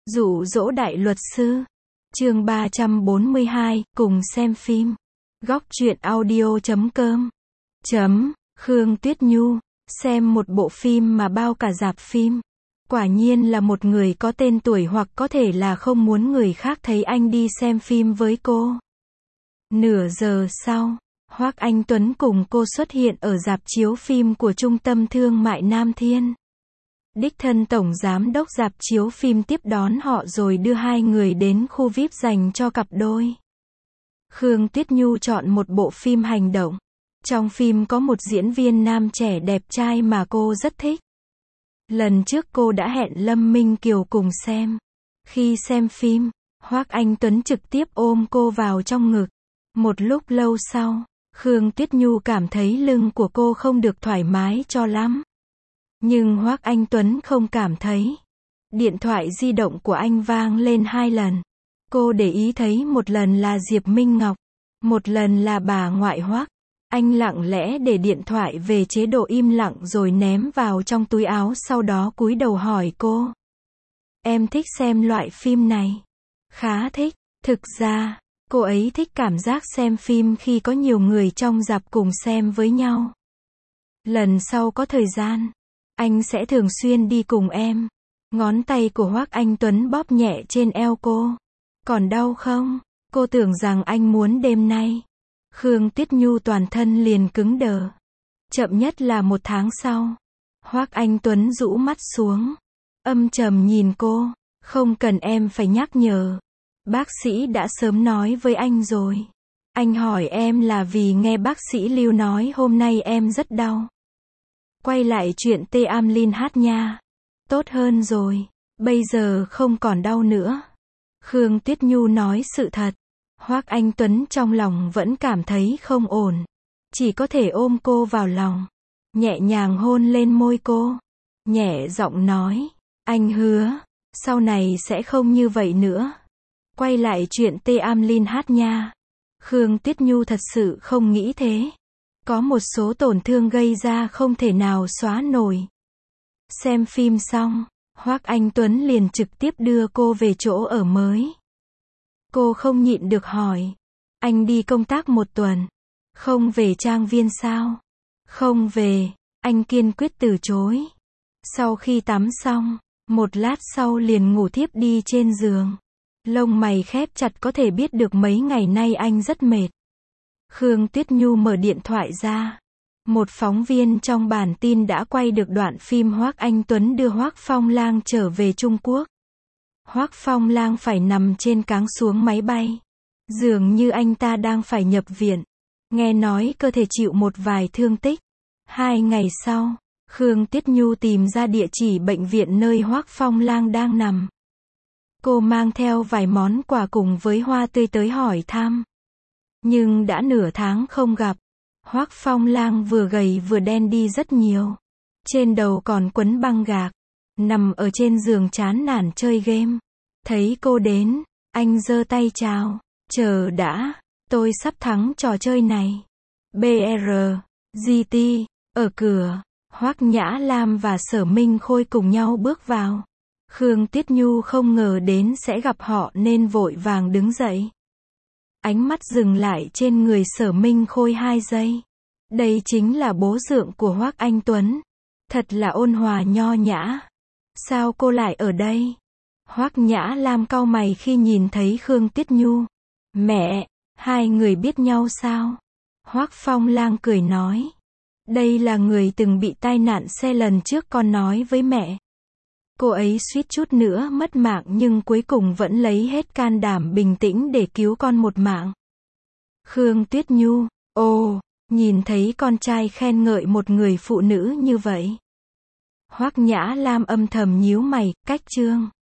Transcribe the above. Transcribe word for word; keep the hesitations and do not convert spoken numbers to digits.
Dụ dỗ đại luật sư. Chương ba trăm bốn mươi hai, cùng xem phim. Góc truyện audio chấm com. Chấm, Khương Tuyết Nhu, xem một bộ phim mà bao cả rạp phim. Quả nhiên là một người có tên tuổi, hoặc có thể là không muốn người khác thấy anh đi xem phim với cô. Nửa giờ sau, Hoắc Anh Tuấn cùng cô xuất hiện ở rạp chiếu phim của Trung tâm Thương mại Nam Thiên. Đích thân tổng giám đốc rạp chiếu phim tiếp đón họ rồi đưa hai người đến khu vi ai pi dành cho cặp đôi. Khương Tuyết Nhu chọn một bộ phim hành động. Trong phim có một diễn viên nam trẻ đẹp trai mà cô rất thích. Lần trước cô đã hẹn Lâm Minh Kiều cùng xem. Khi xem phim, Hoắc Anh Tuấn trực tiếp ôm cô vào trong ngực. Một lúc lâu sau, Khương Tuyết Nhu cảm thấy lưng của cô không được thoải mái cho lắm. Nhưng Hoắc Anh Tuấn không cảm thấy. Điện thoại di động của anh vang lên hai lần. Cô để ý thấy một lần là Diệp Minh Ngọc, một lần là bà ngoại Hoắc. Anh lặng lẽ để điện thoại về chế độ im lặng rồi ném vào trong túi áo, sau đó cúi đầu hỏi cô. Em thích xem loại phim này. Khá thích. Thực ra, cô ấy thích cảm giác xem phim khi có nhiều người trong rạp cùng xem với nhau. Lần sau có thời gian, anh sẽ thường xuyên đi cùng em. Ngón tay của Hoắc Anh Tuấn bóp nhẹ trên eo cô. Còn đau không? Cô tưởng rằng anh muốn đêm nay. Khương Tuyết Nhu toàn thân liền cứng đờ. Chậm nhất là một tháng sau. Hoắc Anh Tuấn rũ mắt xuống, âm trầm nhìn cô. Không cần em phải nhắc nhở. Bác sĩ đã sớm nói với anh rồi. Anh hỏi em là vì nghe bác sĩ Lưu nói hôm nay em rất đau. Quay lại chuyện Tê Am Linh hát nha. Tốt hơn rồi. Bây giờ không còn đau nữa. Khương Tuyết Nhu nói sự thật. Hoắc Anh Tuấn trong lòng vẫn cảm thấy không ổn. Chỉ có thể ôm cô vào lòng. Nhẹ nhàng hôn lên môi cô. Nhẹ giọng nói. Anh hứa. Sau này sẽ không như vậy nữa. Quay lại chuyện Tê Am Linh hát nha. Khương Tuyết Nhu thật sự không nghĩ thế. Có một số tổn thương gây ra không thể nào xóa nổi. Xem phim xong, Hoắc Anh Tuấn liền trực tiếp đưa cô về chỗ ở mới. Cô không nhịn được hỏi. Anh đi công tác một tuần. Không về Trang Viên sao? Không về. Anh kiên quyết từ chối. Sau khi tắm xong, một lát sau liền ngủ thiếp đi trên giường. Lông mày khép chặt, có thể biết được mấy ngày nay anh rất mệt. Khương Tuyết Nhu mở điện thoại ra. Một phóng viên trong bản tin đã quay được đoạn phim Hoắc Anh Tuấn đưa Hoắc Phong Lang trở về Trung Quốc. Hoắc Phong Lang phải nằm trên cáng xuống máy bay. Dường như anh ta đang phải nhập viện. Nghe nói cơ thể chịu một vài thương tích. Hai ngày sau, Khương Tuyết Nhu tìm ra địa chỉ bệnh viện nơi Hoắc Phong Lang đang nằm. Cô mang theo vài món quà cùng với hoa tươi tới hỏi thăm. Nhưng đã nửa tháng không gặp. Hoắc Phong Lang vừa gầy vừa đen đi rất nhiều. Trên đầu còn quấn băng gạc. Nằm ở trên giường chán nản chơi game. Thấy cô đến, anh giơ tay chào. Chờ đã, tôi sắp thắng trò chơi này. bê rờ, giê tê, ở cửa, Hoắc Nhã Lam và Sở Minh Khôi cùng nhau bước vào. Khương Tuyết Nhu không ngờ đến sẽ gặp họ nên vội vàng đứng dậy. Ánh mắt dừng lại trên người Sở Minh Khôi hai giây. Đây chính là bố dượng của Hoắc Anh Tuấn. Thật là ôn hòa nho nhã. Sao cô lại ở đây? Hoắc Nhã Lam cau mày khi nhìn thấy Khương Tuyết Nhu. Mẹ, hai người biết nhau sao? Hoắc Phong Lang cười nói. Đây là người từng bị tai nạn xe lần trước con nói với mẹ. Cô ấy suýt chút nữa mất mạng nhưng cuối cùng vẫn lấy hết can đảm bình tĩnh để cứu con một mạng. Khương Tuyết Nhu, ồ, nhìn thấy con trai khen ngợi một người phụ nữ như vậy. Hoắc Nhã Lam âm thầm nhíu mày, cách chương.